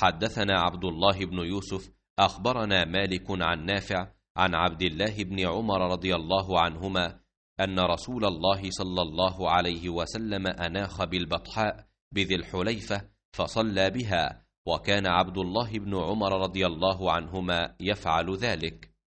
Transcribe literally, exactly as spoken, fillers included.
حدثنا عبد الله بن يوسف أخبرنا مالك عن نافع عن عبد الله بن عمر رضي الله عنهما أن رسول الله صلى الله عليه وسلم أناخ بالبطحاء بذي الحليفة فصلى بها، وكان عبد الله بن عمر رضي الله عنهما يفعل ذلك.